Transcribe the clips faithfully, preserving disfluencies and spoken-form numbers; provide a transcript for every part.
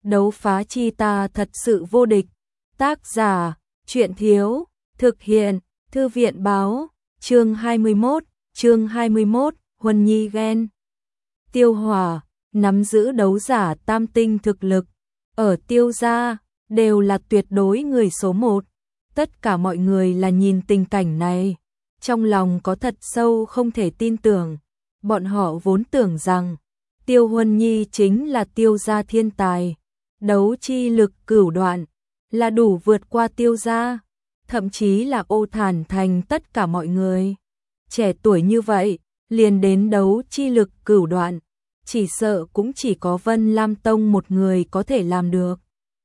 đấu phá chi ta thật sự vô địch. Tác giả, truyện thiếu, thực hiện, thư viện báo, chương hai mươi mốt, chương hai mươi mốt, Huân Nhi ghen. Tiêu Hỏa, nắm giữ đấu giả tam tinh thực lực, ở Tiêu gia, đều là tuyệt đối người số một. Tất cả mọi người là nhìn tình cảnh này, trong lòng có thật sâu không thể tin tưởng. Bọn họ vốn tưởng rằng, Tiêu Huân Nhi chính là Tiêu gia thiên tài, đấu chi lực cửu đoạn, là đủ vượt qua Tiêu gia, thậm chí là Ô Thản Thành tất cả mọi người. Trẻ tuổi như vậy, liền đến đấu chi lực cửu đoạn, chỉ sợ cũng chỉ có Vân Lam Tông một người có thể làm được.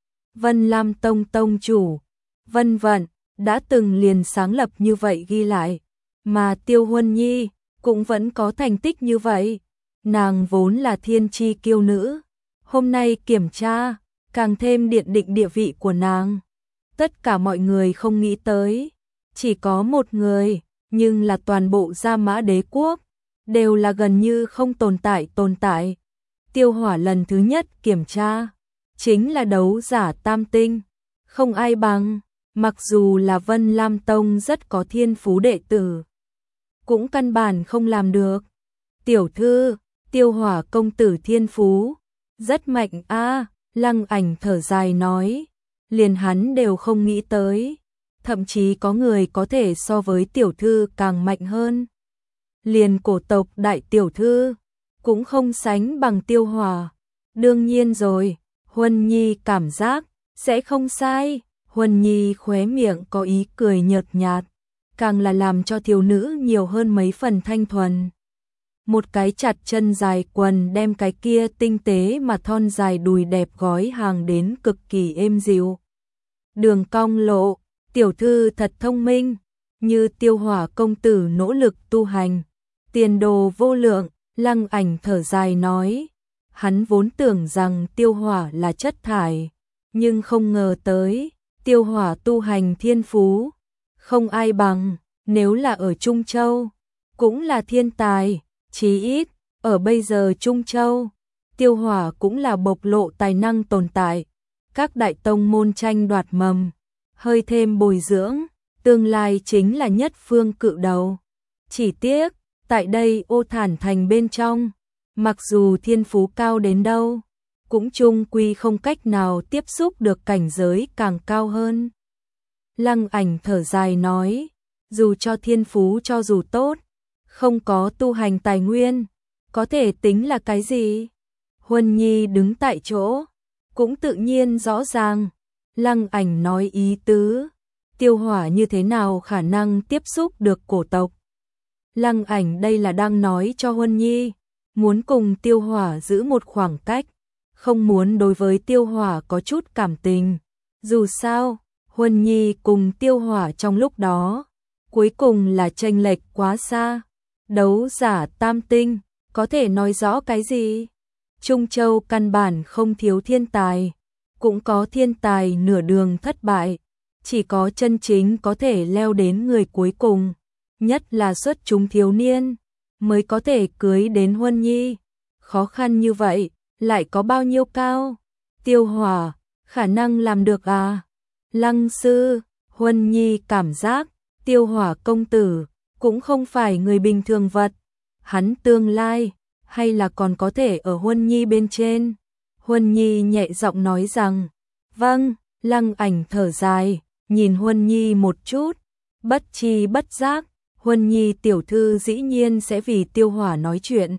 Vân Lam Tông tông chủ, Vân Vận, đã từng liền sáng lập như vậy ghi lại, mà Tiêu Huân Nhi cũng vẫn có thành tích như vậy. Nàng vốn là thiên chi kiêu nữ, hôm nay kiểm tra, càng thêm điện định địa vị của nàng. Tất cả mọi người không nghĩ tới, chỉ có một người, nhưng là toàn bộ Gia Mã Đế quốc, đều là gần như không tồn tại tồn tại. Tiêu Hỏa lần thứ nhất kiểm tra, chính là đấu giả tam tinh, không ai bằng, mặc dù là Vân Lam Tông rất có thiên phú đệ tử, cũng căn bản không làm được. Tiểu thư, Tiêu Hỏa công tử thiên phú, rất mạnh a. Lăng Ảnh thở dài nói, liền hắn đều không nghĩ tới, thậm chí có người có thể so với tiểu thư càng mạnh hơn. Liền cổ tộc đại tiểu thư, cũng không sánh bằng Tiêu Hỏa. Đương nhiên rồi, Huân Nhi cảm giác, sẽ không sai. Huân Nhi khóe miệng có ý cười nhợt nhạt, càng là làm cho thiếu nữ nhiều hơn mấy phần thanh thuần. Một cái chặt chân dài quần đem cái kia tinh tế mà thon dài đùi đẹp gói hàng đến cực kỳ êm dịu. Đường cong lộ, tiểu thư thật thông minh, như Tiêu Hỏa công tử nỗ lực tu hành, tiền đồ vô lượng. Lăng Ảnh thở dài nói, hắn vốn tưởng rằng Tiêu Hỏa là chất thải, nhưng không ngờ tới, Tiêu Hỏa tu hành thiên phú, không ai bằng, nếu là ở Trung Châu, cũng là thiên tài. Chí ít, ở bây giờ Trung Châu, Tiêu Hỏa cũng là bộc lộ tài năng tồn tại. Các đại tông môn tranh đoạt mầm, hơi thêm bồi dưỡng, tương lai chính là nhất phương cự đầu. Chỉ tiếc, tại đây Ô Thản Thành bên trong, mặc dù thiên phú cao đến đâu, cũng chung quy không cách nào tiếp xúc được cảnh giới càng cao hơn. Lăng Ảnh thở dài nói, dù cho thiên phú cho dù tốt, không có tu hành tài nguyên, có thể tính là cái gì? Huân Nhi đứng tại chỗ, cũng tự nhiên rõ ràng. Lăng Ảnh nói ý tứ, Tiêu Hỏa như thế nào khả năng tiếp xúc được cổ tộc. Lăng Ảnh đây là đang nói cho Huân Nhi, muốn cùng Tiêu Hỏa giữ một khoảng cách, không muốn đối với Tiêu Hỏa có chút cảm tình. Dù sao, Huân Nhi cùng Tiêu Hỏa trong lúc đó, cuối cùng là chênh lệch quá xa. Đấu giả tam tinh, có thể nói rõ cái gì? Trung Châu căn bản không thiếu thiên tài, cũng có thiên tài nửa đường thất bại, chỉ có chân chính có thể leo đến người cuối cùng, nhất là xuất chúng thiếu niên, mới có thể cưới đến Huân Nhi. Khó khăn như vậy, lại có bao nhiêu cao? Tiêu Hỏa, khả năng làm được à? Lăng sư, Huân Nhi cảm giác, Tiêu Hỏa công tử, cũng không phải người bình thường vật, hắn tương lai, hay là còn có thể ở Huân Nhi bên trên. Huân Nhi nhẹ giọng nói rằng, vâng. Lăng Ảnh thở dài, nhìn Huân Nhi một chút, bất chi bất giác, Huân Nhi tiểu thư dĩ nhiên sẽ vì Tiêu Hỏa nói chuyện.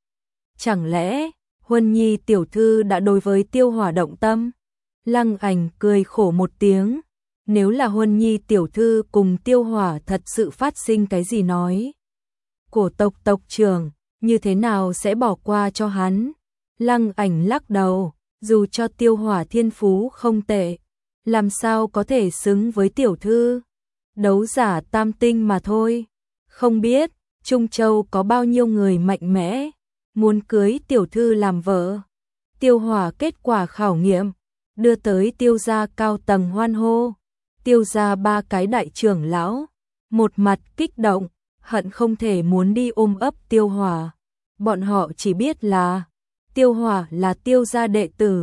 Chẳng lẽ, Huân Nhi tiểu thư đã đối với Tiêu Hỏa động tâm? Lăng Ảnh cười khổ một tiếng, nếu là Huân Nhi tiểu thư cùng Tiêu Hỏa thật sự phát sinh cái gì nói, cổ tộc tộc trưởng như thế nào sẽ bỏ qua cho hắn? Lăng Ảnh lắc đầu, dù cho Tiêu Hỏa thiên phú không tệ, làm sao có thể xứng với tiểu thư? Đấu giả tam tinh mà thôi, không biết Trung Châu có bao nhiêu người mạnh mẽ, muốn cưới tiểu thư làm vợ. Tiêu Hỏa kết quả khảo nghiệm, đưa tới Tiêu gia cao tầng hoan hô. Tiêu gia ba cái đại trưởng lão, một mặt kích động, hận không thể muốn đi ôm ấp Tiêu Hỏa. Bọn họ chỉ biết là Tiêu Hỏa là Tiêu gia đệ tử,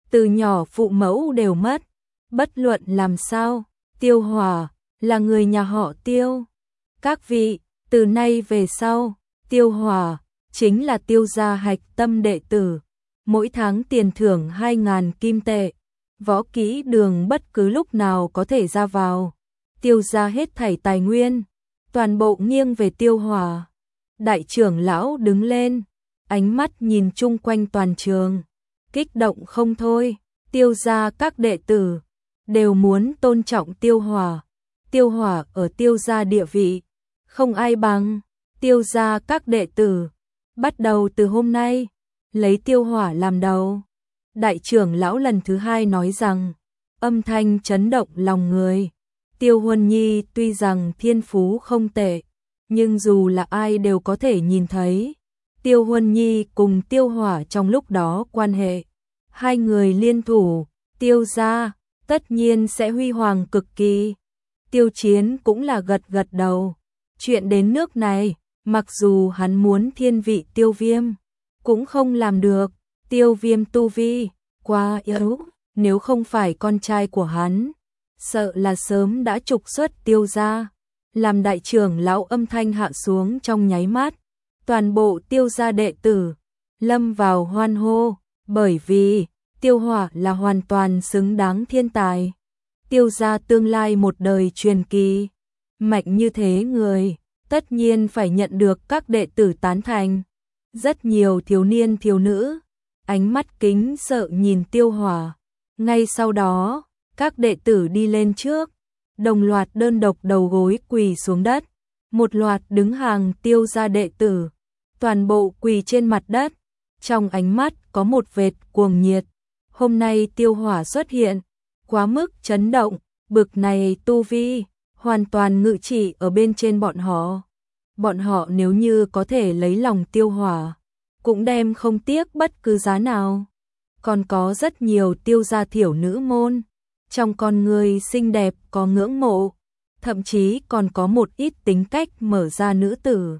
từ nhỏ phụ mẫu đều mất, bất luận làm sao, Tiêu Hỏa là người nhà họ Tiêu. Các vị, từ nay về sau, Tiêu Hỏa chính là Tiêu gia hạch tâm đệ tử, mỗi tháng tiền thưởng hai ngàn kim tệ, võ kỹ đường bất cứ lúc nào có thể ra vào. Tiêu gia hết thảy tài nguyên, toàn bộ nghiêng về Tiêu Hỏa. Đại trưởng lão đứng lên, ánh mắt nhìn chung quanh toàn trường, kích động không thôi. Tiêu gia các đệ tử đều muốn tôn trọng Tiêu Hỏa. Tiêu Hỏa ở Tiêu gia địa vị không ai bằng. Tiêu gia các đệ tử bắt đầu từ hôm nay lấy Tiêu Hỏa làm đầu. Đại trưởng lão lần thứ hai nói rằng, âm thanh chấn động lòng người. Tiêu Huân Nhi tuy rằng thiên phú không tệ, nhưng dù là ai đều có thể nhìn thấy Tiêu Huân Nhi cùng Tiêu Hỏa trong lúc đó quan hệ. Hai người liên thủ, Tiêu gia tất nhiên sẽ huy hoàng cực kỳ. Tiêu Chiến cũng là gật gật đầu. Chuyện đến nước này, mặc dù hắn muốn thiên vị Tiêu Viêm, cũng không làm được. Tiêu Viêm tu vi quá yếu, nếu không phải con trai của hắn, sợ là sớm đã trục xuất Tiêu gia. Làm đại trưởng lão âm thanh hạ xuống trong nháy mắt, toàn bộ Tiêu gia đệ tử lâm vào hoan hô, bởi vì Tiêu Hỏa là hoàn toàn xứng đáng thiên tài. Tiêu gia tương lai một đời truyền kỳ, mạnh như thế người, tất nhiên phải nhận được các đệ tử tán thành. Rất nhiều thiếu niên thiếu nữ, ánh mắt kính sợ nhìn Tiêu Hỏa. Ngay sau đó, các đệ tử đi lên trước, đồng loạt đơn độc đầu gối quỳ xuống đất. Một loạt đứng hàng Tiêu gia đệ tử, toàn bộ quỳ trên mặt đất, trong ánh mắt có một vệt cuồng nhiệt. Hôm nay Tiêu Hỏa xuất hiện, quá mức chấn động, bực này tu vi, hoàn toàn ngự trị ở bên trên bọn họ. Bọn họ nếu như có thể lấy lòng Tiêu Hỏa, cũng đem không tiếc bất cứ giá nào. Còn có rất nhiều Tiêu gia thiểu nữ môn, trong con người xinh đẹp có ngưỡng mộ, thậm chí còn có một ít tính cách mở ra nữ tử.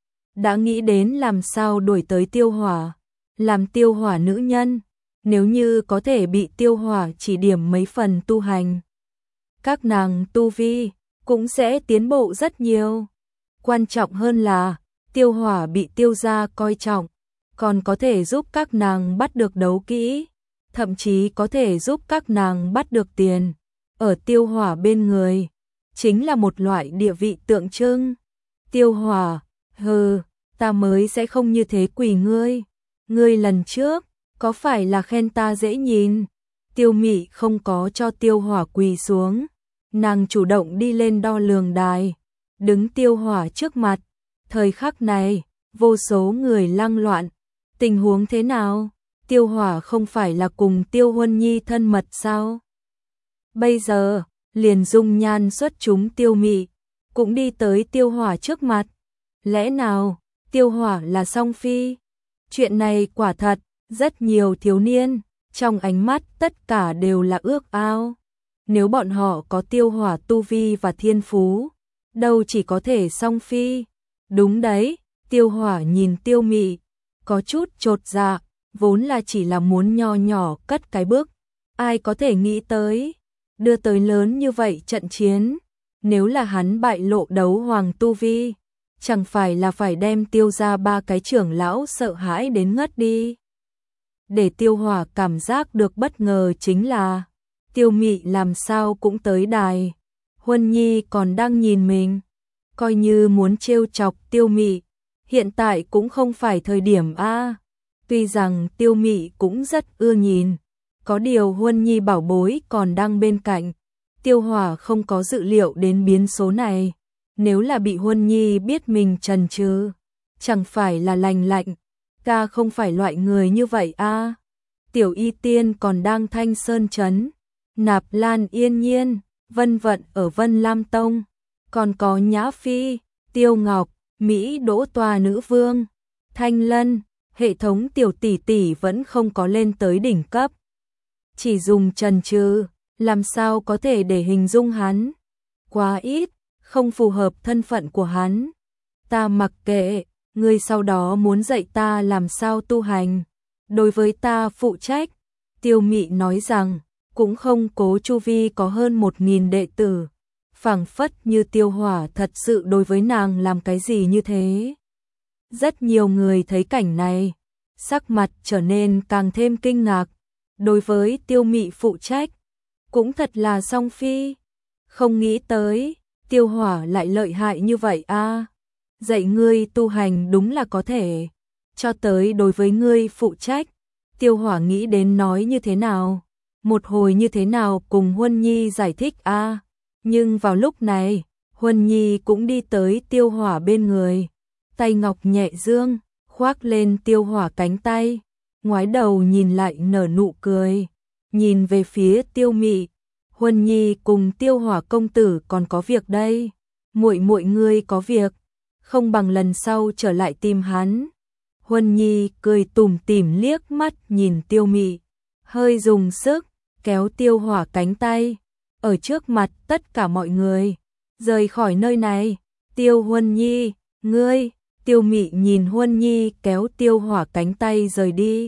Đã nghĩ đến làm sao đuổi tới Tiêu Hỏa, làm Tiêu Hỏa nữ nhân, nếu như có thể bị Tiêu Hỏa chỉ điểm mấy phần tu hành, các nàng tu vi cũng sẽ tiến bộ rất nhiều. Quan trọng hơn là, Tiêu Hỏa bị Tiêu gia coi trọng, còn có thể giúp các nàng bắt được đấu kỹ, thậm chí có thể giúp các nàng bắt được tiền. Ở Tiêu Hỏa bên người, chính là một loại địa vị tượng trưng. Tiêu Hỏa, hừ, ta mới sẽ không như thế quỳ ngươi. Ngươi lần trước, có phải là khen ta dễ nhìn? Tiêu Mị không có cho Tiêu Hỏa quỳ xuống, nàng chủ động đi lên đo lường đài, đứng Tiêu Hỏa trước mặt. Thời khắc này, vô số người lăng loạn. Tình huống thế nào? Tiêu Hỏa không phải là cùng Tiêu Huân Nhi thân mật sao? Bây giờ, liền dung nhan xuất chúng Tiêu Mị cũng đi tới Tiêu Hỏa trước mặt. Lẽ nào Tiêu Hỏa là song phi? Chuyện này quả thật, rất nhiều thiếu niên, trong ánh mắt tất cả đều là ước ao. Nếu bọn họ có Tiêu Hỏa tu vi và thiên phú, đâu chỉ có thể song phi. Đúng đấy, Tiêu Hỏa nhìn Tiêu Mị, có chút chột dạ, vốn là chỉ là muốn nho nhỏ cất cái bước. Ai có thể nghĩ tới, đưa tới lớn như vậy trận chiến, nếu là hắn bại lộ đấu hoàng tu vi, chẳng phải là phải đem Tiêu gia ba cái trưởng lão sợ hãi đến ngất đi. Để Tiêu Hỏa cảm giác được bất ngờ chính là, Tiêu Mị làm sao cũng tới đài. Huân Nhi còn đang nhìn mình, coi như muốn trêu chọc Tiêu Mị, hiện tại cũng không phải thời điểm a. Tuy rằng Tiêu Mị cũng rất ưa nhìn, có điều Huân Nhi bảo bối còn đang bên cạnh. Tiêu Hỏa không có dự liệu đến biến số này, nếu là bị Huân Nhi biết mình chần chừ, chẳng phải là lành lạnh. Ta không phải loại người như vậy a. Tiểu Y Tiên còn đang Thanh Sơn trấn, Nạp Lan Yên Nhiên, Vân Vận ở Vân Lam Tông, còn có Nhã Phi, Tiêu Ngọc, Mỹ Đỗ Tòa Nữ Vương, Thanh Lân, hệ thống tiểu tỷ tỷ vẫn không có lên tới đỉnh cấp. Chỉ dùng chần chừ, làm sao có thể để hình dung hắn? Quá ít, không phù hợp thân phận của hắn. Ta mặc kệ, ngươi sau đó muốn dạy ta làm sao tu hành, đối với ta phụ trách. Tiêu Mị nói rằng, cũng không cố chu vi có hơn một nghìn đệ tử, phảng phất như Tiêu Hỏa thật sự đối với nàng làm cái gì như thế. Rất nhiều người thấy cảnh này, sắc mặt trở nên càng thêm kinh ngạc, đối với Tiêu Mị phụ trách, cũng thật là song phi, không nghĩ tới, Tiêu Hỏa lại lợi hại như vậy a. Dạy ngươi tu hành đúng là có thể, cho tới đối với ngươi phụ trách, Tiêu Hỏa nghĩ đến nói như thế nào, một hồi như thế nào cùng Huân Nhi giải thích a. Nhưng vào lúc này, Huân Nhi cũng đi tới Tiêu Hỏa bên người, tay ngọc nhẹ dương, khoác lên Tiêu Hỏa cánh tay, ngoái đầu nhìn lại nở nụ cười, nhìn về phía Tiêu Mị, Huân Nhi cùng Tiêu Hỏa công tử còn có việc đây, muội muội ngươi có việc, không bằng lần sau trở lại tìm hắn. Huân Nhi cười tủm tỉm liếc mắt nhìn Tiêu Mị, hơi dùng sức kéo Tiêu Hỏa cánh tay, ở trước mặt tất cả mọi người, rời khỏi nơi này. Tiêu Huân Nhi, ngươi, Tiêu Mị nhìn Huân Nhi kéo Tiêu Hỏa cánh tay rời đi,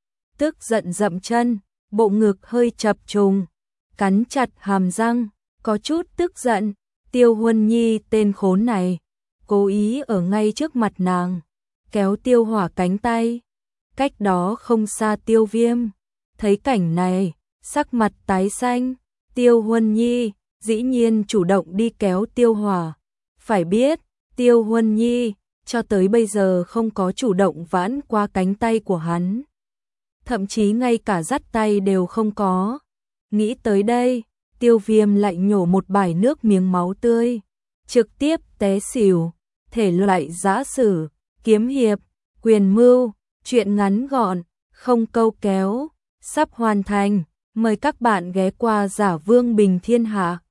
tức giận dậm chân, bộ ngực hơi chập trùng, cắn chặt hàm răng, có chút tức giận, Tiêu Huân Nhi tên khốn này, cố ý ở ngay trước mặt nàng, kéo Tiêu Hỏa cánh tay. Cách đó không xa Tiêu Viêm, thấy cảnh này, sắc mặt tái xanh, Tiêu Huân Nhi dĩ nhiên chủ động đi kéo Tiêu Hỏa. Phải biết, Tiêu Huân Nhi cho tới bây giờ không có chủ động vãn qua cánh tay của hắn. Thậm chí ngay cả dắt tay đều không có. Nghĩ tới đây, Tiêu Viêm lại nhổ một bãi nước miếng máu tươi, trực tiếp té xỉu. Thể loại giã sử, kiếm hiệp, quyền mưu, truyện ngắn gọn, không câu kéo, sắp hoàn thành. Mời các bạn ghé qua Giả Vương Bình Thiên Hạ.